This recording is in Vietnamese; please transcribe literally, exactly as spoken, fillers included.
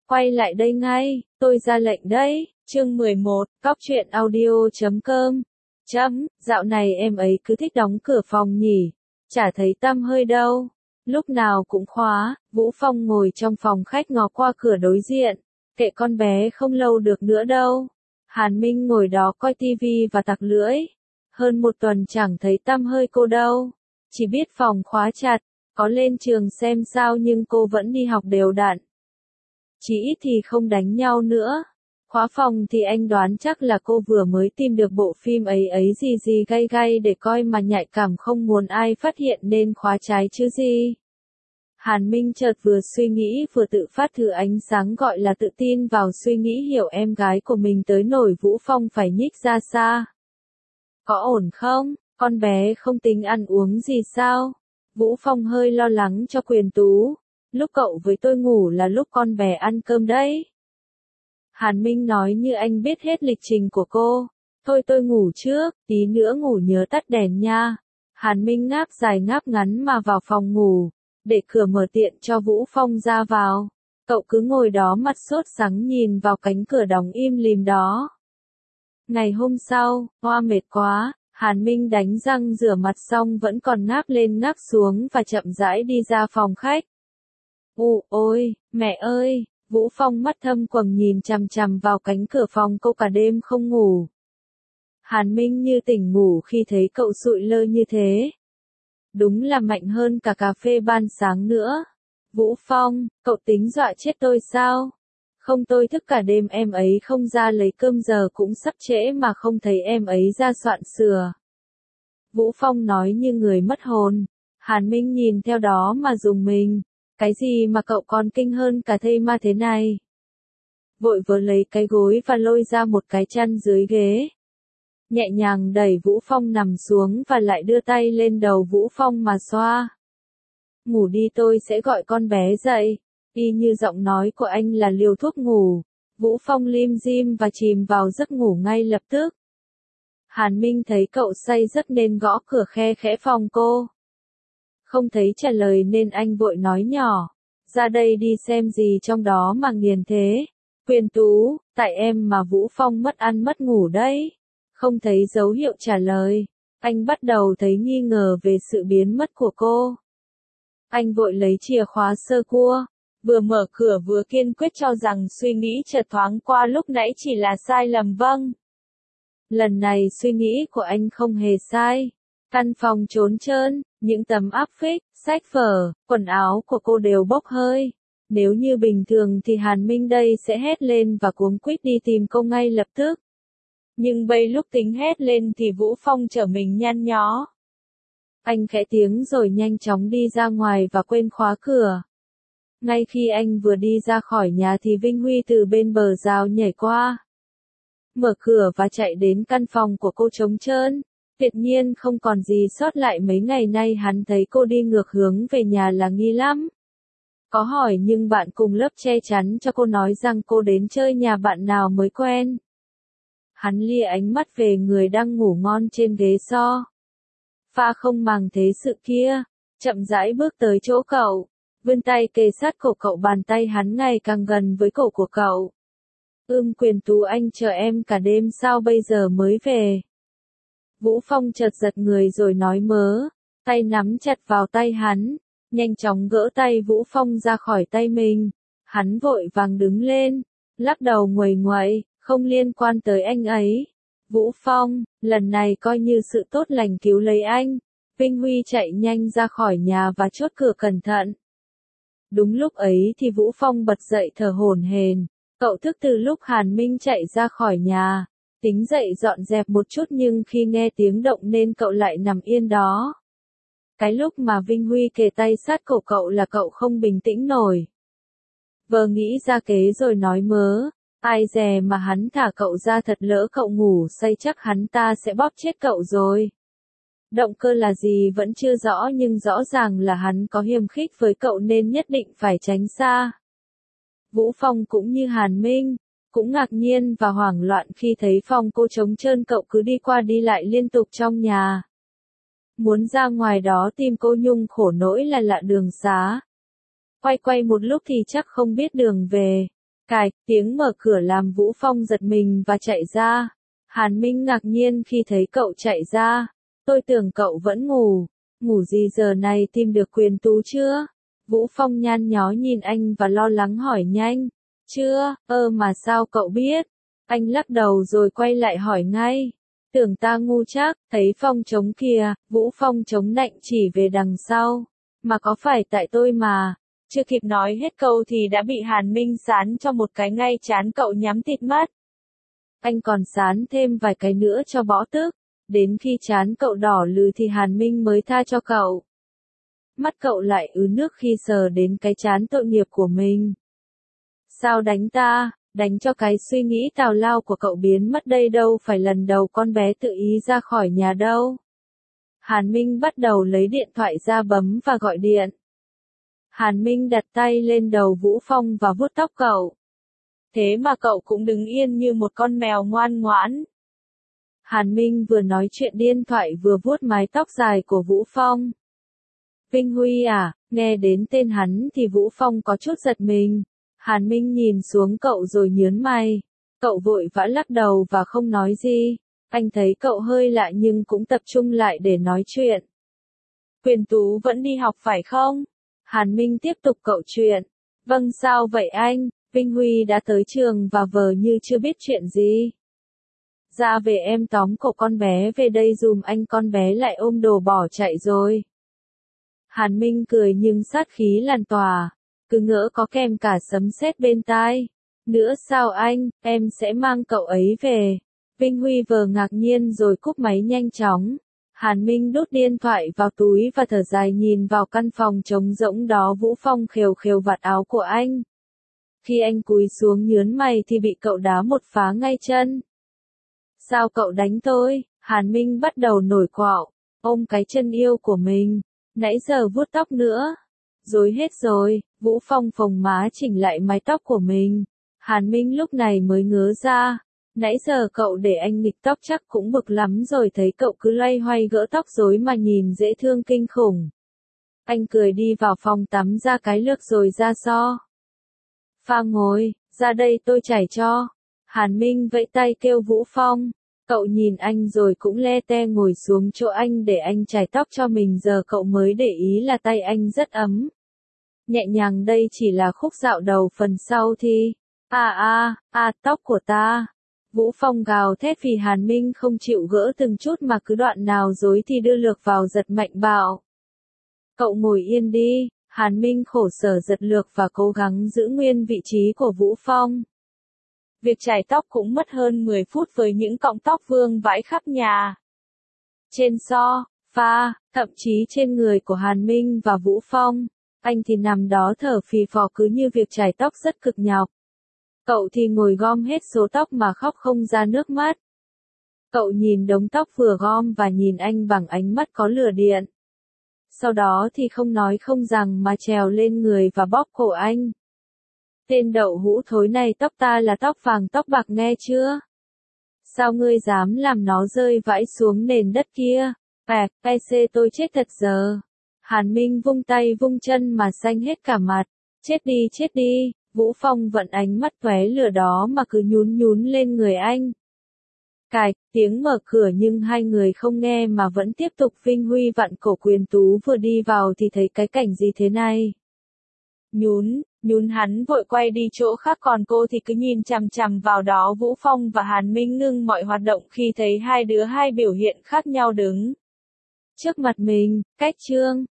Quay lại đây ngay, tôi ra lệnh đấy. Chương mười một, cóc truyện audio chấm com. Chấm, dạo này em ấy cứ thích đóng cửa phòng nhỉ, chả thấy tăm hơi đâu. Lúc nào cũng khóa. Vũ Phong ngồi trong phòng khách ngó qua cửa đối diện, kệ con bé không lâu được nữa đâu. Hàn Minh ngồi đó coi tivi và tặc lưỡi. Hơn một tuần chẳng thấy tăm hơi cô đâu, chỉ biết phòng khóa chặt, có lên trường xem sao nhưng cô vẫn đi học đều đặn. Chỉ ít thì không đánh nhau nữa. Khóa phòng thì anh đoán chắc là cô vừa mới tìm được bộ phim ấy ấy gì gì gay gay để coi mà nhạy cảm không muốn ai phát hiện nên khóa trái chứ gì. Hàn Minh chợt vừa suy nghĩ vừa tự phát thử ánh sáng gọi là tự tin vào suy nghĩ hiểu em gái của mình tới nổi Vũ Phong phải nhích ra xa. Có ổn không? Con bé không tính ăn uống gì sao? Vũ Phong hơi lo lắng cho Quyền Tú. Lúc cậu với tôi ngủ là lúc con bé ăn cơm đấy. Hàn Minh nói như anh biết hết lịch trình của cô. Thôi tôi ngủ trước, tí nữa ngủ nhớ tắt đèn nha. Hàn Minh ngáp dài ngáp ngắn mà vào phòng ngủ, để cửa mở tiện cho Vũ Phong ra vào. Cậu cứ ngồi đó mặt sốt sắng nhìn vào cánh cửa đóng im lìm đó. Ngày hôm sau, hoa mệt quá, Hàn Minh đánh răng rửa mặt xong vẫn còn ngáp lên ngáp xuống và chậm rãi đi ra phòng khách. Ù ôi, mẹ ơi, Vũ Phong mắt thâm quầng nhìn chằm chằm vào cánh cửa phòng cô cả đêm không ngủ. Hàn Minh như tỉnh ngủ khi thấy cậu sụi lơ như thế. Đúng là mạnh hơn cả cà phê ban sáng nữa. Vũ Phong, cậu tính dọa chết tôi sao? Không tôi thức cả đêm em ấy không ra lấy cơm giờ cũng sắp trễ mà không thấy em ấy ra soạn sửa. Vũ Phong nói như người mất hồn. Hàn Minh nhìn theo đó mà rùng mình. Cái gì mà cậu còn kinh hơn cả thây ma thế này? Vội vớ lấy cái gối và lôi ra một cái chăn dưới ghế. Nhẹ nhàng đẩy Vũ Phong nằm xuống và lại đưa tay lên đầu Vũ Phong mà xoa. Ngủ đi tôi sẽ gọi con bé dậy. Y như giọng nói của anh là liều thuốc ngủ. Vũ Phong lim dim và chìm vào giấc ngủ ngay lập tức. Hàn Minh thấy cậu say giấc nên gõ cửa khe khẽ phòng cô. Không thấy trả lời nên anh vội nói nhỏ. Ra đây đi xem gì trong đó mà nghiền thế. Quyền Tú, tại em mà Vũ Phong mất ăn mất ngủ đấy. Không thấy dấu hiệu trả lời. Anh bắt đầu thấy nghi ngờ về sự biến mất của cô. Anh vội lấy chìa khóa sơ cua. Vừa mở cửa vừa kiên quyết cho rằng suy nghĩ chợt thoáng qua lúc nãy chỉ là sai lầm vâng. Lần này suy nghĩ của anh không hề sai. Căn phòng trốn trơn, những tấm áp phích, sách vở, quần áo của cô đều bốc hơi. Nếu như bình thường thì Hàn Minh đây sẽ hét lên và cuống quýt đi tìm cô ngay lập tức. Nhưng bây lúc tính hét lên thì Vũ Phong trở mình nhăn nhó. Anh khẽ tiếng rồi nhanh chóng đi ra ngoài và quên khóa cửa. Ngay khi anh vừa đi ra khỏi nhà thì Vinh Huy từ bên bờ rào nhảy qua. Mở cửa và chạy đến căn phòng của cô trống trơn. Tuyệt nhiên không còn gì sót lại mấy ngày nay hắn thấy cô đi ngược hướng về nhà là nghi lắm. Có hỏi nhưng bạn cùng lớp che chắn cho cô nói rằng cô đến chơi nhà bạn nào mới quen. Hắn lia ánh mắt về người đang ngủ ngon trên ghế so. Pha không màng thế sự kia, chậm rãi bước tới chỗ cậu, vươn tay kề sát cổ cậu bàn tay hắn ngày càng gần với cổ của cậu. Ưm Quyền Tú anh chờ em cả đêm sao bây giờ mới về. Vũ Phong chợt giật người rồi nói mớ, tay nắm chặt vào tay hắn, nhanh chóng gỡ tay Vũ Phong ra khỏi tay mình. Hắn vội vàng đứng lên, lắc đầu nguầy nguậy, không liên quan tới anh ấy. Vũ Phong, lần này coi như sự tốt lành cứu lấy anh. Vinh Huy chạy nhanh ra khỏi nhà và chốt cửa cẩn thận. Đúng lúc ấy thì Vũ Phong bật dậy thở hổn hển. Cậu thức từ lúc Hàn Minh chạy ra khỏi nhà. Tính dậy dọn dẹp một chút nhưng khi nghe tiếng động nên cậu lại nằm yên đó. Cái lúc mà Vinh Huy kề tay sát cổ cậu là cậu không bình tĩnh nổi. Vờ nghĩ ra kế rồi nói mớ, ai dè mà hắn thả cậu ra thật lỡ cậu ngủ say chắc hắn ta sẽ bóp chết cậu rồi. Động cơ là gì vẫn chưa rõ nhưng rõ ràng là hắn có hiềm khích với cậu nên nhất định phải tránh xa. Vũ Phong cũng như Hàn Minh, cũng ngạc nhiên và hoảng loạn khi thấy phòng cô trống trơn cậu cứ đi qua đi lại liên tục trong nhà. Muốn ra ngoài đó tìm cô Nhung khổ nỗi là lạ đường xá. Quay quay một lúc thì chắc không biết đường về. Cạch, tiếng mở cửa làm Vũ Phong giật mình và chạy ra. Hàn Minh ngạc nhiên khi thấy cậu chạy ra. Tôi tưởng cậu vẫn ngủ. Ngủ gì giờ này tìm được Quyền Tú chưa? Vũ Phong nhăn nhó nhìn anh và lo lắng hỏi nhanh. Chưa, ơ mà sao cậu biết? Anh lắc đầu rồi quay lại hỏi ngay. Tưởng ta ngu chắc, thấy Phong trống kìa, Vũ Phong chống nạnh chỉ về đằng sau. Mà có phải tại tôi mà. Chưa kịp nói hết câu thì đã bị Hàn Minh sán cho một cái ngay chán cậu nhắm tịt mắt. Anh còn sán thêm vài cái nữa cho bỏ tức. Đến khi chán cậu đỏ lừ thì Hàn Minh mới tha cho cậu. Mắt cậu lại ứ nước khi sờ đến cái chán tội nghiệp của mình. Sao đánh ta, đánh cho cái suy nghĩ tào lao của cậu biến mất đây đâu phải lần đầu con bé tự ý ra khỏi nhà đâu. Hàn Minh bắt đầu lấy điện thoại ra bấm và gọi điện. Hàn Minh đặt tay lên đầu Vũ Phong và vuốt tóc cậu. Thế mà cậu cũng đứng yên như một con mèo ngoan ngoãn. Hàn Minh vừa nói chuyện điện thoại vừa vuốt mái tóc dài của Vũ Phong. Vinh Huy à, nghe đến tên hắn thì Vũ Phong có chút giật mình. Hàn Minh nhìn xuống cậu rồi nhớn mày. Cậu vội vã lắc đầu và không nói gì. Anh thấy cậu hơi lạ nhưng cũng tập trung lại để nói chuyện. Quyền Tú vẫn đi học phải không? Hàn Minh tiếp tục cậu chuyện. Vâng sao vậy anh? Vinh Huy đã tới trường và vờ như chưa biết chuyện gì. Ra về em tóm cậu con bé về đây dùm anh, con bé lại ôm đồ bỏ chạy rồi. Hàn Minh cười nhưng sát khí lan tỏa. Cứ ngỡ có kèm cả sấm sét bên tai. Nữa sao anh, em sẽ mang cậu ấy về. Vinh Huy vờ ngạc nhiên rồi cúp máy nhanh chóng. Hàn Minh đút điện thoại vào túi và thở dài nhìn vào căn phòng trống rỗng đó. Vũ Phong khều khều vạt áo của anh. Khi anh cúi xuống nhớn mày thì bị cậu đá một phá ngay chân. Sao cậu đánh tôi? Hàn Minh bắt đầu nổi quạo, ôm cái chân yêu của mình. Nãy giờ vuốt tóc nữa. Rồi hết rồi, Vũ Phong phồng má chỉnh lại mái tóc của mình. Hàn Minh lúc này mới ngớ ra. Nãy giờ cậu để anh nghịch tóc chắc cũng bực lắm rồi, thấy cậu cứ loay hoay gỡ tóc rối mà nhìn dễ thương kinh khủng. Anh cười đi vào phòng tắm ra cái lược rồi ra so. Pha ngồi, ra đây tôi chải cho. Hàn Minh vẫy tay kêu Vũ Phong. Cậu nhìn anh rồi cũng le te ngồi xuống chỗ anh để anh chải tóc cho mình. Giờ cậu mới để ý là tay anh rất ấm. Nhẹ nhàng đây chỉ là khúc dạo đầu, phần sau thì... À à, à tóc của ta. Vũ Phong gào thét vì Hàn Minh không chịu gỡ từng chút mà cứ đoạn nào rối thì đưa lược vào giật mạnh bạo. Cậu ngồi yên đi. Hàn Minh khổ sở giật lược và cố gắng giữ nguyên vị trí của Vũ Phong. Việc chải tóc cũng mất hơn mười phút với những cọng tóc vương vãi khắp nhà. Trên so, pha, thậm chí trên người của Hàn Minh và Vũ Phong, anh thì nằm đó thở phì phò cứ như việc chải tóc rất cực nhọc. Cậu thì ngồi gom hết số tóc mà khóc không ra nước mắt. Cậu nhìn đống tóc vừa gom và nhìn anh bằng ánh mắt có lửa điện. Sau đó thì không nói không rằng mà trèo lên người và bóp cổ anh. Tên đậu hũ thối này, tóc ta là tóc vàng tóc bạc nghe chưa? Sao ngươi dám làm nó rơi vãi xuống nền đất kia? Bạc, pê xê tôi chết thật giờ. Hàn Minh vung tay vung chân mà xanh hết cả mặt. Chết đi chết đi, Vũ Phong vận ánh mắt tóe lửa đó mà cứ nhún nhún lên người anh. Cạch, tiếng mở cửa nhưng hai người không nghe mà vẫn tiếp tục. Vinh Huy vặn cổ Quyền Tú vừa đi vào thì thấy cái cảnh gì thế này? Nhún, nhún hắn vội quay đi chỗ khác, còn cô thì cứ nhìn chằm chằm vào đó. Vũ Phong và Hàn Minh ngưng mọi hoạt động khi thấy hai đứa hai biểu hiện khác nhau đứng trước mặt mình. Cách chương